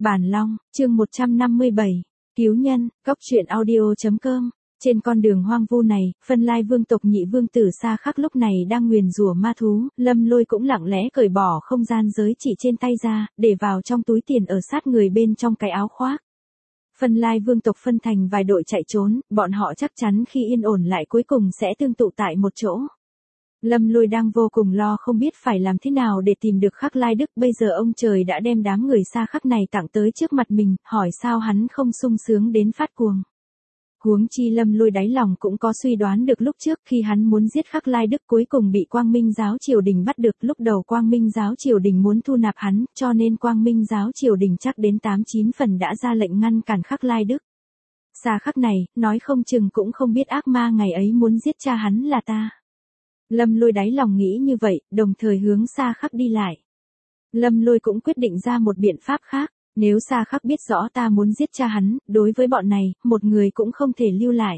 Bản Long, chương 157, Cứu nhân, góc truyện audio.com. Trên con đường hoang vu này, Phân Lai vương tộc nhị vương tử Sa Khắc lúc này đang nguyền rủa ma thú, Lâm Lôi cũng lặng lẽ cởi bỏ không gian giới chỉ trên tay ra, để vào trong túi tiền ở sát người bên trong cái áo khoác. Phân Lai vương tộc phân thành vài đội chạy trốn, bọn họ chắc chắn khi yên ổn lại cuối cùng sẽ tương tụ tại một chỗ. Lâm Lôi đang vô cùng lo không biết phải làm thế nào để tìm được Khắc Lai Đức, bây giờ ông trời đã đem đám người Sa Khắc này tặng tới trước mặt mình, hỏi sao hắn không sung sướng đến phát cuồng. Huống chi Lâm Lôi đáy lòng cũng có suy đoán được lúc trước khi hắn muốn giết Khắc Lai Đức cuối cùng bị Quang Minh giáo triều đình bắt được, lúc đầu Quang Minh giáo triều đình muốn thu nạp hắn, cho nên Quang Minh giáo triều đình chắc đến 8-9 phần đã ra lệnh ngăn cản Khắc Lai Đức. Sa Khắc này, nói không chừng cũng không biết ác ma ngày ấy muốn giết cha hắn là ta. Lâm Lôi đáy lòng nghĩ như vậy, đồng thời hướng Sa Khắc đi lại. Lâm Lôi cũng quyết định ra một biện pháp khác, nếu Sa Khắc biết rõ ta muốn giết cha hắn, đối với bọn này, một người cũng không thể lưu lại.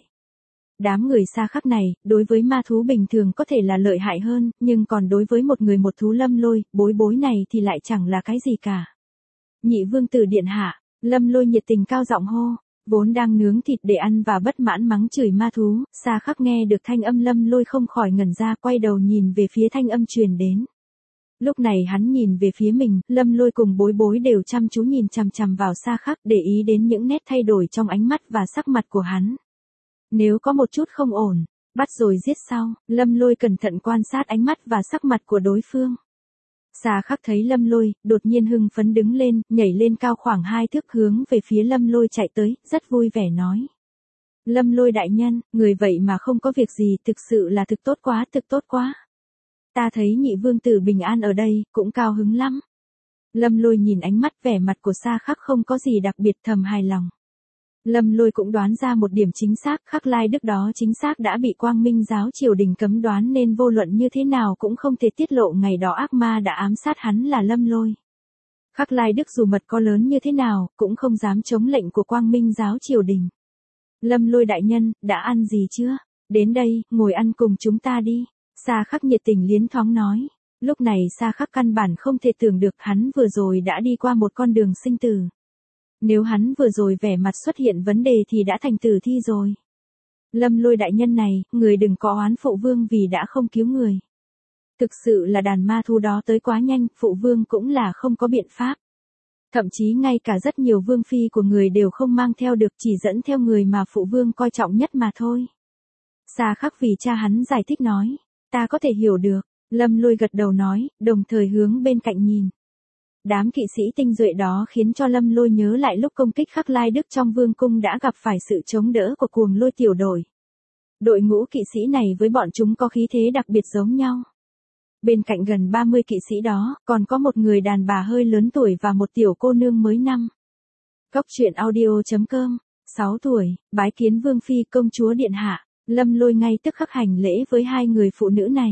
Đám người Sa Khắc này, đối với ma thú bình thường có thể là lợi hại hơn, nhưng còn đối với một người một thú Lâm Lôi, bối này thì lại chẳng là cái gì cả. Nhị vương tử điện hạ, Lâm Lôi nhiệt tình cao giọng hô. Vốn đang nướng thịt để ăn và bất mãn mắng chửi ma thú, Sa Khắc nghe được thanh âm Lâm Lôi không khỏi ngẩn ra, quay đầu nhìn về phía thanh âm truyền đến. Lúc này hắn nhìn về phía mình, Lâm Lôi cùng bối đều chăm chú nhìn chằm chằm vào Sa Khắc, để ý đến những nét thay đổi trong ánh mắt và sắc mặt của hắn. Nếu có một chút không ổn, bắt rồi giết sau, Lâm Lôi cẩn thận quan sát ánh mắt và sắc mặt của đối phương. Sa Khắc thấy Lâm Lôi, đột nhiên hưng phấn đứng lên, nhảy lên cao khoảng 2 thước hướng về phía Lâm Lôi chạy tới, rất vui vẻ nói. Lâm Lôi đại nhân, người vậy mà không có việc gì, thực sự là thực tốt quá. Ta thấy nhị vương tử bình an ở đây, cũng cao hứng lắm. Lâm Lôi nhìn ánh mắt vẻ mặt của Sa Khắc không có gì đặc biệt, thầm hài lòng. Lâm Lôi cũng đoán ra một điểm chính xác, Khắc Lai Đức đó chính xác đã bị Quang Minh giáo triều đình cấm đoán nên vô luận như thế nào cũng không thể tiết lộ ngày đó ác ma đã ám sát hắn là Lâm Lôi. Khắc Lai Đức dù mật có lớn như thế nào, cũng không dám chống lệnh của Quang Minh giáo triều đình. Lâm Lôi đại nhân, đã ăn gì chưa? Đến đây, ngồi ăn cùng chúng ta đi. Sa Khắc nhiệt tình liến thoáng nói. Lúc này Sa Khắc căn bản không thể tưởng được hắn vừa rồi đã đi qua một con đường sinh tử. Nếu hắn vừa rồi vẻ mặt xuất hiện vấn đề thì đã thành tử thi rồi. Lâm Lôi đại nhân này, người đừng có oán phụ vương vì đã không cứu người. Thực sự là đàn ma thú đó tới quá nhanh, phụ vương cũng là không có biện pháp. Thậm chí ngay cả rất nhiều vương phi của người đều không mang theo được, chỉ dẫn theo người mà phụ vương coi trọng nhất mà thôi. Sa Khắc vì cha hắn giải thích nói, ta có thể hiểu được. Lâm Lôi gật đầu nói, đồng thời hướng bên cạnh nhìn. Đám kỵ sĩ tinh duệ đó khiến cho Lâm Lôi nhớ lại lúc công kích Khắc Lai Đức trong vương cung đã gặp phải sự chống đỡ của Cuồng Lôi tiểu đội. Đội ngũ kỵ sĩ này với bọn chúng có khí thế đặc biệt giống nhau. Bên cạnh gần 30 kỵ sĩ đó, còn có một người đàn bà hơi lớn tuổi và một tiểu cô nương mới năm. Góc truyện audio.com, 6 tuổi, bái kiến vương phi công chúa điện hạ. Lâm Lôi ngay tức khắc hành lễ với hai người phụ nữ này.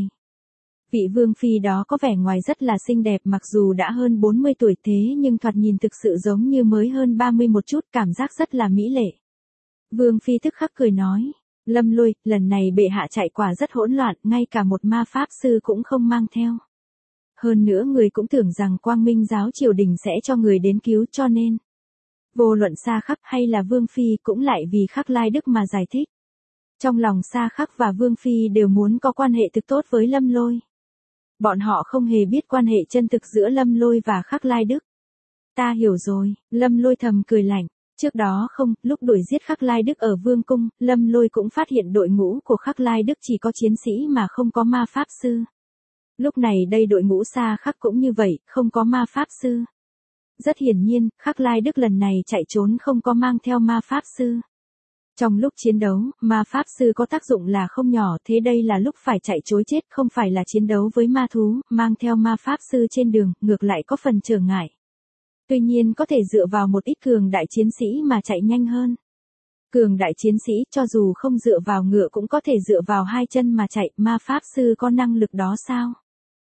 Vị vương phi đó có vẻ ngoài rất là xinh đẹp, mặc dù đã hơn 40 tuổi thế nhưng thoạt nhìn thực sự giống như mới hơn 30 một chút, cảm giác rất là mỹ lệ. Vương phi tức khắc cười nói, Lâm Lôi, lần này bệ hạ chạy quả rất hỗn loạn, ngay cả một ma pháp sư cũng không mang theo. Hơn nữa người cũng tưởng rằng Quang Minh giáo triều đình sẽ cho người đến cứu, cho nên vô luận Sa Khắc hay là vương phi cũng lại vì Khắc Lai Đức mà giải thích. Trong lòng Sa Khắc và vương phi đều muốn có quan hệ thực tốt với Lâm Lôi. Bọn họ không hề biết quan hệ chân thực giữa Lâm Lôi và Khắc Lai Đức. Ta hiểu rồi, Lâm Lôi thầm cười lạnh. Trước đó không, lúc đuổi giết Khắc Lai Đức ở vương cung, Lâm Lôi cũng phát hiện đội ngũ của Khắc Lai Đức chỉ có chiến sĩ mà không có ma pháp sư. Lúc này đây đội ngũ Sa Khắc cũng như vậy, không có ma pháp sư. Rất hiển nhiên, Khắc Lai Đức lần này chạy trốn không có mang theo ma pháp sư. Trong lúc chiến đấu, ma pháp sư có tác dụng là không nhỏ, thế đây là lúc phải chạy trối chết, không phải là chiến đấu với ma thú, mang theo ma pháp sư trên đường, ngược lại có phần trở ngại. Tuy nhiên có thể dựa vào một ít cường đại chiến sĩ mà chạy nhanh hơn. Cường đại chiến sĩ cho dù không dựa vào ngựa cũng có thể dựa vào hai chân mà chạy, ma pháp sư có năng lực đó sao?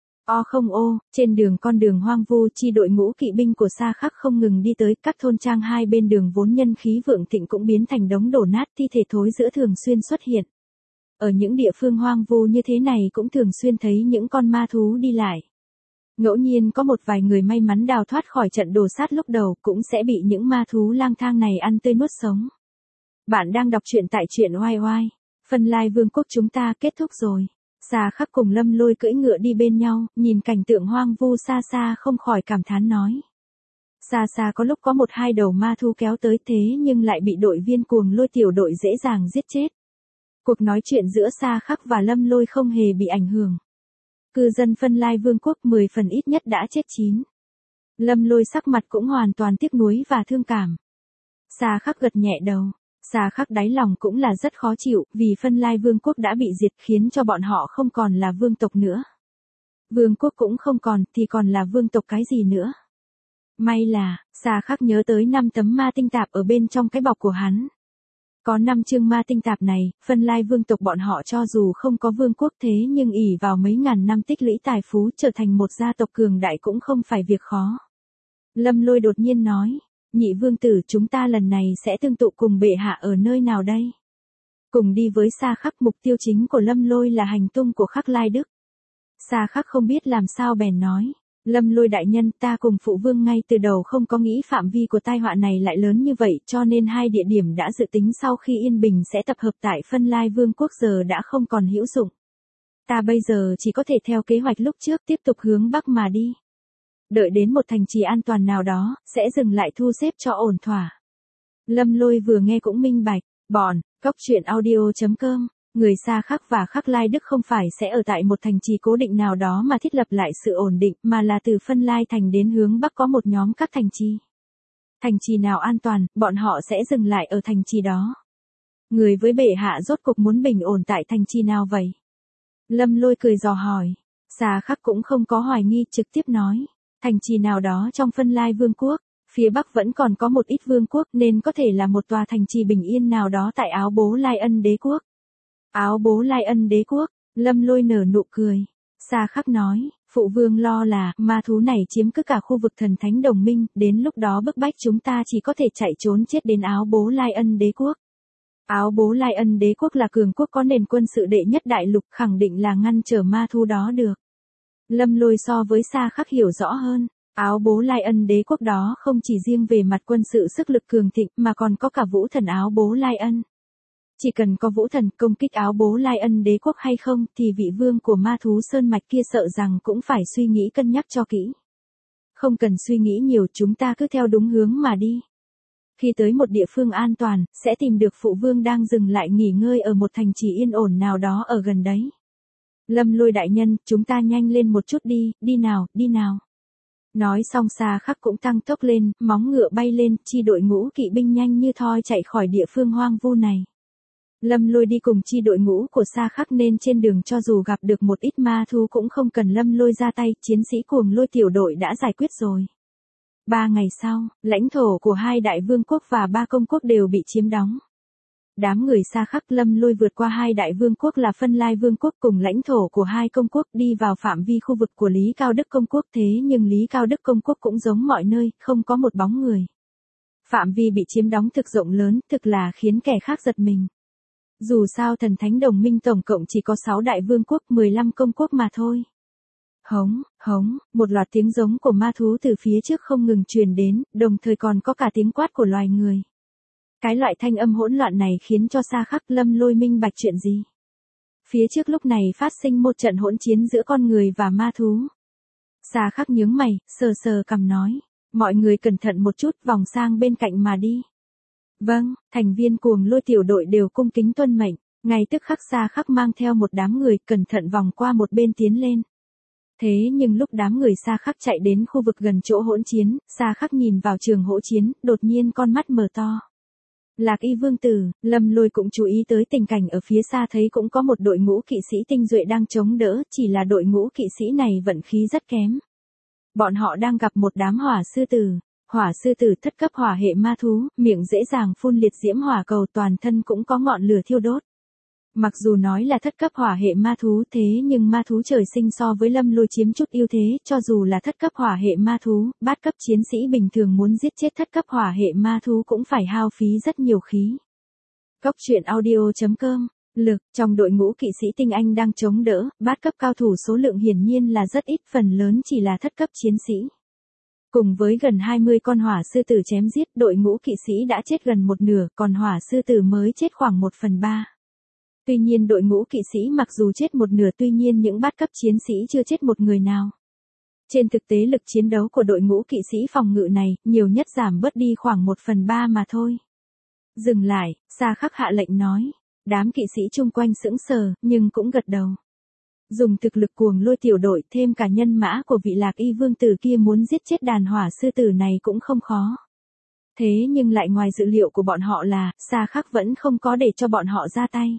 Không trên con đường hoang vu, chi đội ngũ kỵ binh của Sa Khắc không ngừng đi tới, các thôn trang hai bên đường vốn nhân khí vượng thịnh cũng biến thành đống đổ nát, thi thể thối rữa thường xuyên xuất hiện. Ở những địa phương hoang vu như thế này cũng thường xuyên thấy những con ma thú đi lại. Ngẫu nhiên có một vài người may mắn đào thoát khỏi trận đồ sát lúc đầu cũng sẽ bị những ma thú lang thang này ăn tươi nuốt sống. Bạn đang đọc truyện tại truyện oai oai. Phân Lai Vương quốc chúng ta kết thúc rồi. Xà Khắc cùng Lâm Lôi cưỡi ngựa đi bên nhau, nhìn cảnh tượng hoang vu xa xa không khỏi cảm thán nói. Xa xa có lúc có một hai đầu ma thú kéo tới thế nhưng lại bị đội viên cuồng lôi tiểu đội dễ dàng giết chết. Cuộc nói chuyện giữa Xa Khắc và Lâm Lôi không hề bị ảnh hưởng. Cư dân Phân Lai Vương quốc 10 phần ít nhất đã chết 9. Lâm Lôi sắc mặt cũng hoàn toàn tiếc nuối và thương cảm. Xa Khắc gật nhẹ đầu. Xa Khắc đáy lòng cũng là rất khó chịu vì Phân Lai Vương quốc đã bị diệt khiến cho bọn họ không còn là vương tộc nữa. Vương quốc cũng không còn thì còn là vương tộc cái gì nữa. May là, Xa Khắc nhớ tới 5 tấm ma tinh tạp ở bên trong cái bọc của hắn. Có 5 chương ma tinh tạp này, Phân Lai vương tộc bọn họ cho dù không có vương quốc thế nhưng ỷ vào mấy ngàn năm tích lũy tài phú trở thành một gia tộc cường đại cũng không phải việc khó. Lâm Lôi đột nhiên nói, nhị vương tử chúng ta lần này sẽ tương tụ cùng bệ hạ ở nơi nào đây? Cùng đi với Xa Khắc, mục tiêu chính của Lâm Lôi là hành tung của Khắc Lai Đức. Xa Khắc không biết làm sao bèn nói. Lâm Lôi đại nhân, ta cùng phụ vương ngay từ đầu không có nghĩ phạm vi của tai họa này lại lớn như vậy cho nên hai địa điểm đã dự tính sau khi yên bình sẽ tập hợp tại Phân Lai Vương quốc giờ đã không còn hữu dụng. Ta bây giờ chỉ có thể theo kế hoạch lúc trước tiếp tục hướng bắc mà đi. Đợi đến một thành trì an toàn nào đó, sẽ dừng lại thu xếp cho ổn thỏa. Lâm Lôi vừa nghe cũng minh bạch, cóc truyện audio.com. Người Xa Khắc và Khắc Lai Đức không phải sẽ ở tại một thành trì cố định nào đó mà thiết lập lại sự ổn định mà là từ Phân Lai thành đến hướng Bắc có một nhóm các thành trì. Thành trì nào an toàn, bọn họ sẽ dừng lại ở thành trì đó. Người với bệ hạ rốt cuộc muốn bình ổn tại thành trì nào vậy? Lâm Lôi cười dò hỏi. Xa Khắc cũng không có hoài nghi trực tiếp nói. Thành trì nào đó trong Phân Lai Vương quốc. Phía Bắc vẫn còn có một ít vương quốc nên có thể là một tòa thành trì bình yên nào đó tại Áo Bố Lai Ân Đế quốc. Áo Bố Lai Ân Đế quốc, Lâm Lôi nở nụ cười. Xa Khắc nói, phụ vương lo là ma thú này chiếm cứ cả khu vực thần thánh đồng minh, đến lúc đó bức bách chúng ta chỉ có thể chạy trốn chết đến Áo Bố Lai Ân Đế quốc. Áo Bố Lai Ân Đế quốc là cường quốc có nền quân sự đệ nhất đại lục, khẳng định là ngăn trở ma thú đó được. Lâm Lôi so với Xa Khắc hiểu rõ hơn. Áo Bố Lai Ân Đế quốc đó không chỉ riêng về mặt quân sự sức lực cường thịnh mà còn có cả vũ thần Áo Bố Lai Ân. Chỉ cần có vũ thần công kích Áo Bố Lai Ân Đế quốc hay không thì vị vương của ma thú sơn mạch kia sợ rằng cũng phải suy nghĩ cân nhắc cho kỹ. Không cần suy nghĩ nhiều, chúng ta cứ theo đúng hướng mà đi. Khi tới một địa phương an toàn, sẽ tìm được phụ vương đang dừng lại nghỉ ngơi ở một thành trì yên ổn nào đó ở gần đấy. Lâm Lôi đại nhân, chúng ta nhanh lên một chút đi, đi nào. Nói xong Xa Khắc cũng tăng tốc lên, móng ngựa bay lên, chi đội ngũ kỵ binh nhanh như thoi chạy khỏi địa phương hoang vu này. Lâm Lôi đi cùng chi đội ngũ của Xa Khắc nên trên đường cho dù gặp được một ít ma thú cũng không cần Lâm Lôi ra tay, chiến sĩ cuồng lôi tiểu đội đã giải quyết rồi. 3 ngày sau, lãnh thổ của 2 đại vương quốc và 3 công quốc đều bị chiếm đóng. Đám người Xa Khắc Lâm Lôi vượt qua 2 đại vương quốc là Phân Lai Vương quốc cùng lãnh thổ của 2 công quốc đi vào phạm vi khu vực của Lý Cao Đức công quốc, thế nhưng Lý Cao Đức công quốc cũng giống mọi nơi, không có một bóng người. Phạm vi bị chiếm đóng thực rộng lớn, thực là khiến kẻ khác giật mình. Dù sao thần thánh đồng minh tổng cộng chỉ có 6 đại vương quốc 15 công quốc mà thôi. Hống, một loạt tiếng giống của ma thú từ phía trước không ngừng truyền đến, đồng thời còn có cả tiếng quát của loài người. Cái loại thanh âm hỗn loạn này khiến cho Xa Khắc Lâm Lôi minh bạch chuyện gì. Phía trước lúc này phát sinh một trận hỗn chiến giữa con người và ma thú. Xa Khắc nhướng mày, sờ cằm nói, mọi người cẩn thận một chút, vòng sang bên cạnh mà đi. Vâng, thành viên cuồng lôi tiểu đội đều cung kính tuân mệnh, ngay tức khắc Xa Khắc mang theo một đám người cẩn thận vòng qua một bên tiến lên. Thế nhưng lúc đám người Xa Khắc chạy đến khu vực gần chỗ hỗn chiến, Xa Khắc nhìn vào trường hỗn chiến, đột nhiên con mắt mở to. Lạc Y vương tử, Lâm Lôi cũng chú ý tới tình cảnh ở phía xa, thấy cũng có một đội ngũ kỵ sĩ tinh duệ đang chống đỡ, chỉ là đội ngũ kỵ sĩ này vận khí rất kém. Bọn họ đang gặp một đám hỏa sư tử. Hỏa sư tử thất cấp hỏa hệ ma thú, miệng dễ dàng phun liệt diễm hỏa cầu, toàn thân cũng có ngọn lửa thiêu đốt. Mặc dù nói là thất cấp hỏa hệ ma thú thế nhưng ma thú trời sinh so với Lâm Lôi chiếm chút ưu thế, cho dù là thất cấp hỏa hệ ma thú, bát cấp chiến sĩ bình thường muốn giết chết thất cấp hỏa hệ ma thú cũng phải hao phí rất nhiều khí. Cóc truyện audio.com lực, trong đội ngũ kỵ sĩ tinh anh đang chống đỡ, bát cấp cao thủ số lượng hiển nhiên là rất ít, phần lớn chỉ là thất cấp chiến sĩ. Cùng với gần 20 con hỏa sư tử chém giết, đội ngũ kỵ sĩ đã chết gần một nửa, còn hỏa sư tử mới chết khoảng 1/3. Tuy nhiên đội ngũ kỵ sĩ mặc dù chết một nửa, tuy nhiên những bát cấp chiến sĩ chưa chết một người nào. Trên thực tế lực chiến đấu của đội ngũ kỵ sĩ phòng ngự này, nhiều nhất giảm bớt đi khoảng 1/3 mà thôi. Dừng lại, Sa Khắc hạ lệnh nói. Đám kỵ sĩ chung quanh sững sờ, nhưng cũng gật đầu. Dùng thực lực cuồng lôi tiểu đội thêm cả nhân mã của vị Lạc Y vương tử kia muốn giết chết đàn hỏa sư tử này cũng không khó. Thế nhưng lại ngoài dự liệu của bọn họ là, Sa Khắc vẫn không có để cho bọn họ ra tay.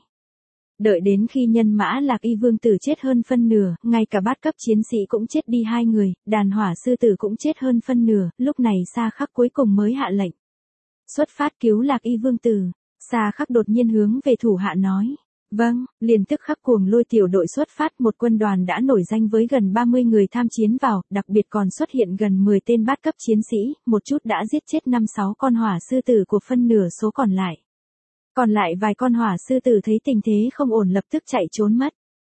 Đợi đến khi nhân mã Lạc Y vương tử chết hơn phân nửa, ngay cả bát cấp chiến sĩ cũng chết đi 2 người, đàn hỏa sư tử cũng chết hơn phân nửa, lúc này Sa Khắc cuối cùng mới hạ lệnh. Xuất phát cứu Lạc Y vương tử. Sa Khắc đột nhiên hướng về thủ hạ nói. Vâng, liền tức khắc cuồng lôi tiểu đội xuất phát, một quân đoàn đã nổi danh với gần 30 người tham chiến vào, đặc biệt còn xuất hiện gần 10 tên bát cấp chiến sĩ, một chút đã giết chết 5-6 con hỏa sư tử của phân nửa số còn lại. Còn lại vài con hỏa sư tử thấy tình thế không ổn lập tức chạy trốn mất.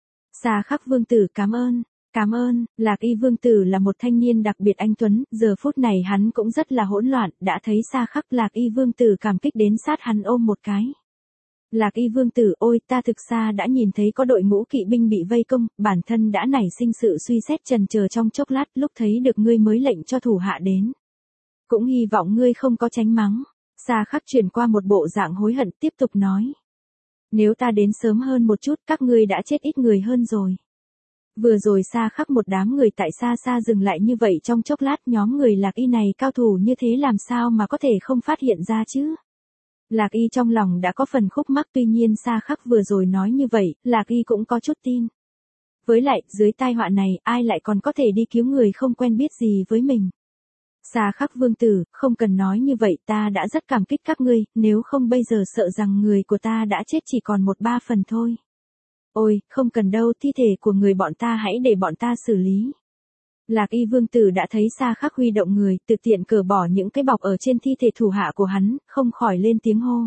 Sa Khắc vương tử cảm ơn. Cảm ơn, Lạc Y vương tử là một thanh niên đặc biệt anh tuấn, giờ phút này hắn cũng rất là hỗn loạn, đã thấy Sa Khắc. Lạc Y vương tử cảm kích đến sát hắn ôm một cái. Lạc Y vương tử, ôi ta thực ra đã nhìn thấy có đội ngũ kỵ binh bị vây công, bản thân đã nảy sinh sự suy xét chần chờ trong chốc lát, lúc thấy được ngươi mới lệnh cho thủ hạ đến. Cũng hy vọng ngươi không có tránh mắng. Sa Khắc chuyển qua một bộ dạng hối hận, tiếp tục nói. Nếu ta đến sớm hơn một chút, các ngươi đã chết ít người hơn rồi. Vừa rồi Sa Khắc một đám người tại xa xa dừng lại như vậy trong chốc lát, nhóm người Lạc Y này cao thủ như thế làm sao mà có thể không phát hiện ra chứ? Lạc Y trong lòng đã có phần khúc mắc, tuy nhiên Sa Khắc vừa rồi nói như vậy, Lạc Y cũng có chút tin. Với lại, dưới tai họa này, ai lại còn có thể đi cứu người không quen biết gì với mình? Sa Khắc vương tử, không cần nói như vậy, ta đã rất cảm kích các ngươi, nếu không bây giờ sợ rằng người của ta đã chết chỉ còn 1/3 phần thôi. Ôi, không cần đâu, thi thể của người bọn ta hãy để bọn ta xử lý. Lạc Y vương tử đã thấy Sa Khắc huy động người, tự tiện cởi bỏ những cái bọc ở trên thi thể thủ hạ của hắn, không khỏi lên tiếng hô.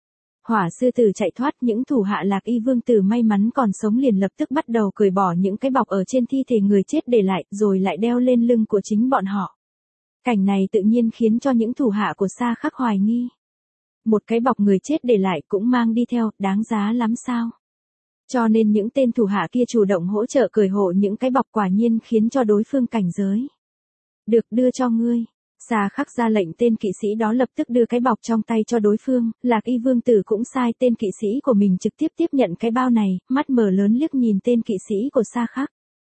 Hỏa sư tử chạy thoát, những thủ hạ Lạc Y vương tử may mắn còn sống liền lập tức bắt đầu cởi bỏ những cái bọc ở trên thi thể người chết để lại, rồi lại đeo lên lưng của chính bọn họ. Cảnh này tự nhiên khiến cho những thủ hạ của Sa Khắc hoài nghi. Một cái bọc người chết để lại cũng mang đi theo, đáng giá lắm sao? Cho nên những tên thủ hạ kia chủ động hỗ trợ cởi hộ những cái bọc, quả nhiên khiến cho đối phương cảnh giới. Được, đưa cho ngươi. Sa Khắc ra lệnh, tên kỵ sĩ đó lập tức đưa cái bọc trong tay cho đối phương, Lạc Y vương tử cũng sai tên kỵ sĩ của mình trực tiếp tiếp nhận cái bao này, mắt mở lớn liếc nhìn tên kỵ sĩ của Sa Khắc.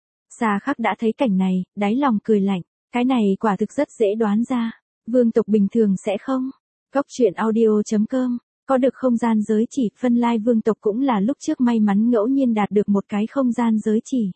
Sa Khắc đã thấy cảnh này, đáy lòng cười lạnh, cái này quả thực rất dễ đoán ra, vương tộc bình thường sẽ không. Góc truyện audio.com có được không gian giới chỉ, phân lai vương tộc cũng là lúc trước may mắn ngẫu nhiên đạt được một cái không gian giới chỉ.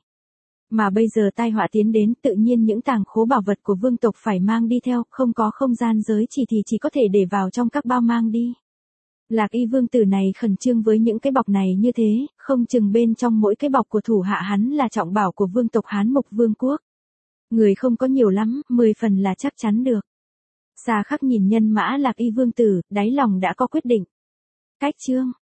Mà bây giờ tai họa tiến đến, tự nhiên những tàng khố bảo vật của vương tộc phải mang đi theo, không có không gian giới chỉ thì chỉ có thể để vào trong các bao mang đi. Lạc Y vương tử này khẩn trương với những cái bọc này như thế, không chừng bên trong mỗi cái bọc của thủ hạ hắn là trọng bảo của vương tộc Hán Mục Vương quốc. Người không có nhiều lắm, 10 phần là chắc chắn được. Sa Khắc nhìn nhân mã Lạc Y vương tử, đáy lòng đã có quyết định. Cách chương